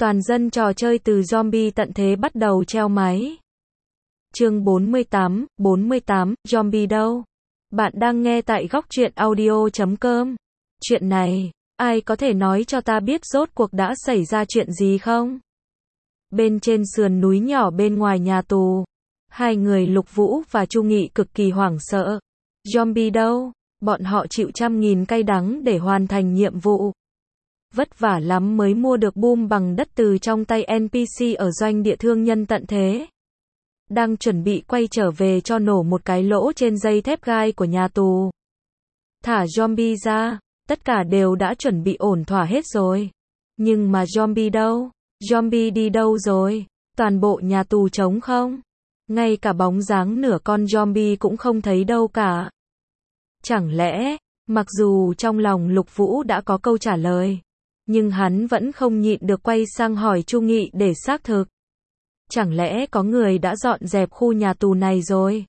Toàn dân trò chơi từ zombie tận thế bắt đầu treo máy. Chương 48, zombie đâu? Bạn đang nghe tại góc truyện audio.com. Chuyện này, ai có thể nói cho ta biết rốt cuộc đã xảy ra chuyện gì không? Bên trên sườn núi nhỏ bên ngoài nhà tù, hai người Lục Vũ và Chu Nghị cực kỳ hoảng sợ. Zombie đâu? Bọn họ chịu trăm nghìn cay đắng để hoàn thành nhiệm vụ. Vất vả lắm mới mua được boom bằng đất từ trong tay NPC ở doanh địa thương nhân tận thế. Đang chuẩn bị quay trở về cho nổ một cái lỗ trên dây thép gai của nhà tù. Thả zombie ra, tất cả đều đã chuẩn bị ổn thỏa hết rồi. Nhưng mà zombie đâu? Zombie đi đâu rồi? Toàn bộ nhà tù trống không? Ngay cả bóng dáng nửa con zombie cũng không thấy đâu cả. Chẳng lẽ, mặc dù trong lòng Lục Vũ đã có câu trả lời, nhưng hắn vẫn không nhịn được quay sang hỏi Chu Nghị để xác thực. Chẳng lẽ có người đã dọn dẹp khu nhà tù này rồi?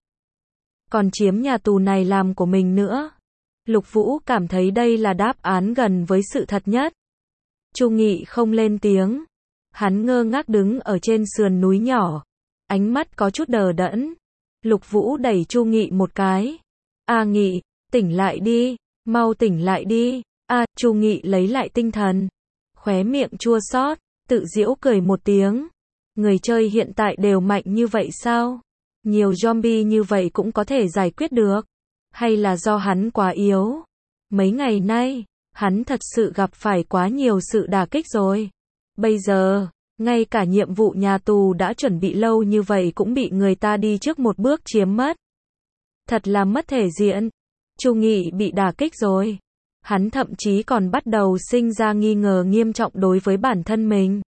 Còn chiếm nhà tù này làm của mình nữa? Lục Vũ cảm thấy đây là đáp án gần với sự thật nhất. Chu Nghị không lên tiếng. Hắn ngơ ngác đứng ở trên sườn núi nhỏ. Ánh mắt có chút đờ đẫn. Lục Vũ đẩy Chu Nghị một cái. A Nghị, tỉnh lại đi, mau tỉnh lại đi. Chu Nghị lấy lại tinh thần. Khóe miệng chua xót, tự giễu cười một tiếng. Người chơi hiện tại đều mạnh như vậy sao? Nhiều zombie như vậy cũng có thể giải quyết được. Hay là do hắn quá yếu? Mấy ngày nay, hắn thật sự gặp phải quá nhiều sự đả kích rồi. Bây giờ, ngay cả nhiệm vụ nhà tù đã chuẩn bị lâu như vậy cũng bị người ta đi trước một bước chiếm mất. Thật là mất thể diện. Chu Nghị bị đả kích rồi. Hắn thậm chí còn bắt đầu sinh ra nghi ngờ nghiêm trọng đối với bản thân mình.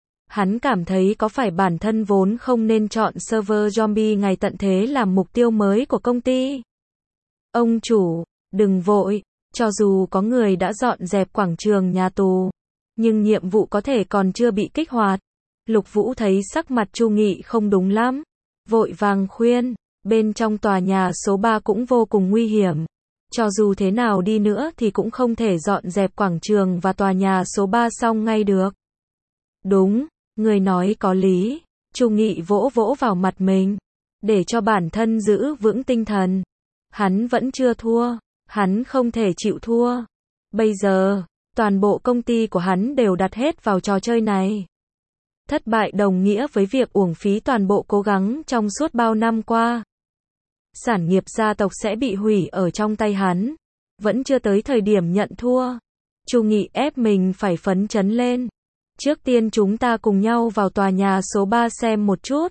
Hắn cảm thấy có phải bản thân vốn không nên chọn server zombie ngày tận thế làm mục tiêu mới của công ty. Ông chủ, đừng vội, cho dù có người đã dọn dẹp quảng trường nhà tù, nhưng nhiệm vụ có thể còn chưa bị kích hoạt. Lục Vũ thấy sắc mặt Chu Nghị không đúng lắm, vội vàng khuyên, bên trong tòa nhà số 3 cũng vô cùng nguy hiểm. Cho dù thế nào đi nữa thì cũng không thể dọn dẹp quảng trường và tòa nhà số 3 xong ngay được. Đúng, người nói có lý. Chu Nghị vỗ vỗ vào mặt mình, để cho bản thân giữ vững tinh thần. Hắn vẫn chưa thua, hắn không thể chịu thua. Bây giờ, toàn bộ công ty của hắn đều đặt hết vào trò chơi này. Thất bại đồng nghĩa với việc uổng phí toàn bộ cố gắng trong suốt bao năm qua. Sản nghiệp gia tộc sẽ bị hủy ở trong tay hắn. Vẫn chưa tới thời điểm nhận thua. Chu Nghị ép mình phải phấn chấn lên. Trước tiên chúng ta cùng nhau vào tòa nhà số 3 xem một chút.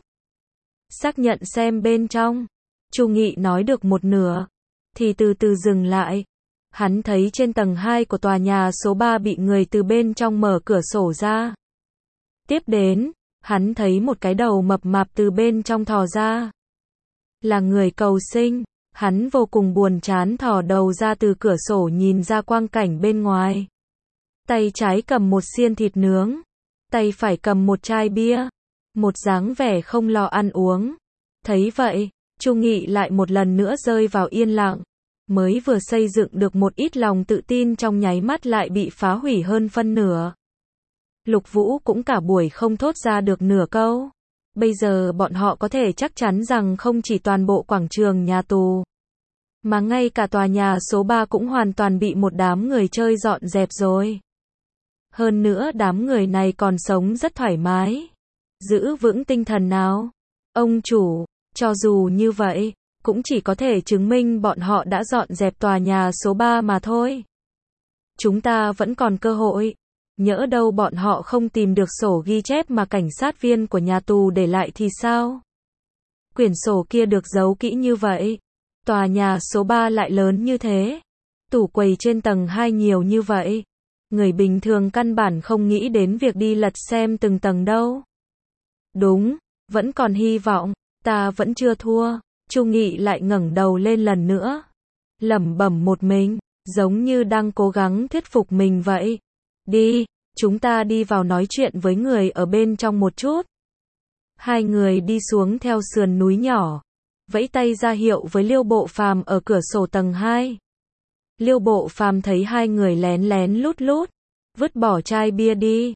Xác nhận xem bên trong. Chu Nghị nói được một nửa, thì từ từ dừng lại. Hắn thấy trên tầng 2 của tòa nhà số 3 bị người từ bên trong mở cửa sổ ra. Tiếp đến, hắn thấy một cái đầu mập mạp từ bên trong thò ra. Là người cầu sinh. Hắn vô cùng buồn chán thò đầu ra từ cửa sổ nhìn ra quang cảnh bên ngoài. Tay trái cầm một xiên thịt nướng, tay phải cầm một chai bia, một dáng vẻ không lo ăn uống. Thấy vậy, Chu Nghị lại một lần nữa rơi vào yên lặng. Mới vừa xây dựng được một ít lòng tự tin trong nháy mắt lại bị phá hủy hơn phân nửa. Lục Vũ cũng cả buổi không thốt ra được nửa câu. Bây giờ bọn họ có thể chắc chắn rằng không chỉ toàn bộ quảng trường nhà tù, mà ngay cả tòa nhà số 3 cũng hoàn toàn bị một đám người chơi dọn dẹp rồi. Hơn nữa đám người này còn sống rất thoải mái. Giữ vững tinh thần nào. Ông chủ, cho dù như vậy, cũng chỉ có thể chứng minh bọn họ đã dọn dẹp tòa nhà số 3 mà thôi. Chúng ta vẫn còn cơ hội. Nhỡ đâu bọn họ không tìm được sổ ghi chép mà cảnh sát viên của nhà tù để lại thì sao? Quyển sổ kia được giấu kỹ như vậy. Tòa nhà số 3 lại lớn như thế. Tủ quầy trên tầng 2 nhiều như vậy. Người bình thường căn bản không nghĩ đến việc đi lật xem từng tầng đâu. Đúng, vẫn còn hy vọng, ta vẫn chưa thua. Chu Nghị lại ngẩng đầu lên lần nữa. Lẩm bẩm một mình, giống như đang cố gắng thuyết phục mình vậy. Đi, chúng ta đi vào nói chuyện với người ở bên trong một chút. Hai người đi xuống theo sườn núi nhỏ, vẫy tay ra hiệu với Liêu Bộ Phàm ở cửa sổ tầng 2. Liêu Bộ Phàm thấy hai người lén lén lút lút, vứt bỏ chai bia đi.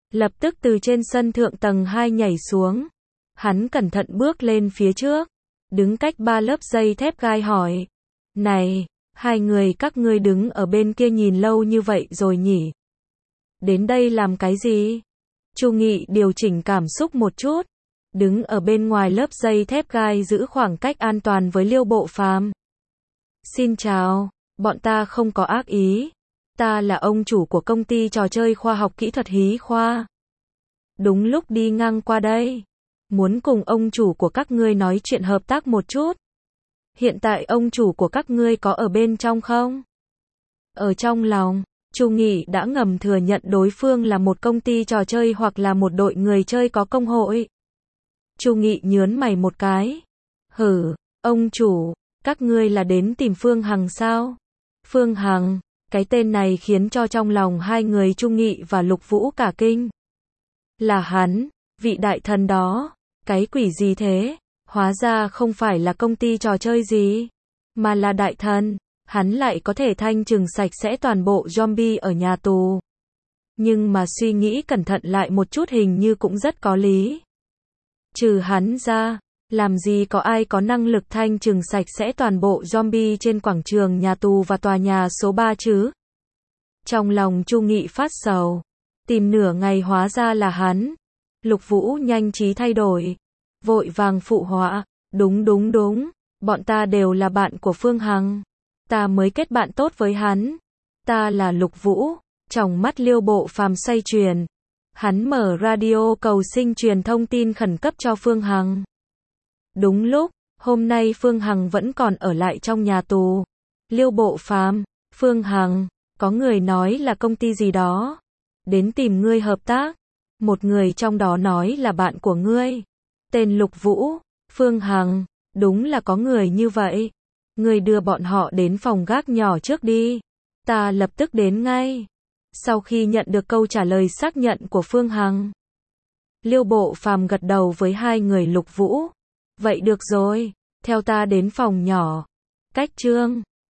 lập tức từ trên sân thượng tầng 2 nhảy xuống. Hắn cẩn thận bước lên phía trước, đứng cách 3 lớp dây thép gai hỏi. Này, hai người các ngươi đứng ở bên kia nhìn lâu như vậy rồi nhỉ? Đến đây làm cái gì? Chu Nghị điều chỉnh cảm xúc một chút, đứng ở bên ngoài lớp dây thép gai giữ khoảng cách an toàn với Liêu Bộ Phàm. Xin chào, bọn ta không có ác ý. Ta là ông chủ của công ty trò chơi khoa học kỹ thuật Hí Khoa. Đúng lúc đi ngang qua đây. Muốn cùng ông chủ của các ngươi nói chuyện hợp tác một chút. Hiện tại ông chủ của các ngươi có ở bên trong không? Ở trong lòng, Chu Nghị đã ngầm thừa nhận đối phương là một công ty trò chơi hoặc là một đội người chơi có công hội. Chu Nghị nhớn mày một cái. Hử, ông chủ, các ngươi là đến tìm Phương Hằng sao? Phương Hằng, cái tên này khiến cho trong lòng hai người Chu Nghị và Lục Vũ cả kinh. Là hắn, vị đại thần đó, cái quỷ gì thế? Hóa ra không phải là công ty trò chơi gì, mà là đại thần, hắn lại có thể thanh trừng sạch sẽ toàn bộ zombie ở nhà tù. Nhưng mà suy nghĩ cẩn thận lại một chút hình như cũng rất có lý. Trừ hắn ra, làm gì có ai có năng lực thanh trừng sạch sẽ toàn bộ zombie trên quảng trường nhà tù và tòa nhà số 3 chứ? Trong lòng Chu Nghị phát sầu, tìm nửa ngày hóa ra là hắn. Lục Vũ nhanh trí thay đổi, vội vàng phụ họa, đúng, bọn ta đều là bạn của Phương Hằng, ta mới kết bạn tốt với hắn. Ta là Lục Vũ. Trong mắt Liêu Bộ Phàm xoay chuyển, hắn mở radio cầu xin truyền thông tin khẩn cấp cho Phương Hằng. Đúng lúc, hôm nay Phương Hằng vẫn còn ở lại trong nhà tù. Liêu Bộ Phàm, Phương Hằng, có người nói là công ty gì đó đến tìm ngươi hợp tác. Một người trong đó nói là bạn của ngươi, tên Lục Vũ. Phương Hằng, đúng là có người như vậy. Ngươi đưa bọn họ đến phòng gác nhỏ trước đi, ta lập tức đến ngay. Sau khi nhận được câu trả lời xác nhận của Phương Hằng, Liêu Bộ Phàm gật đầu với hai người Lục Vũ. Vậy được rồi, theo ta đến phòng nhỏ. Cách chương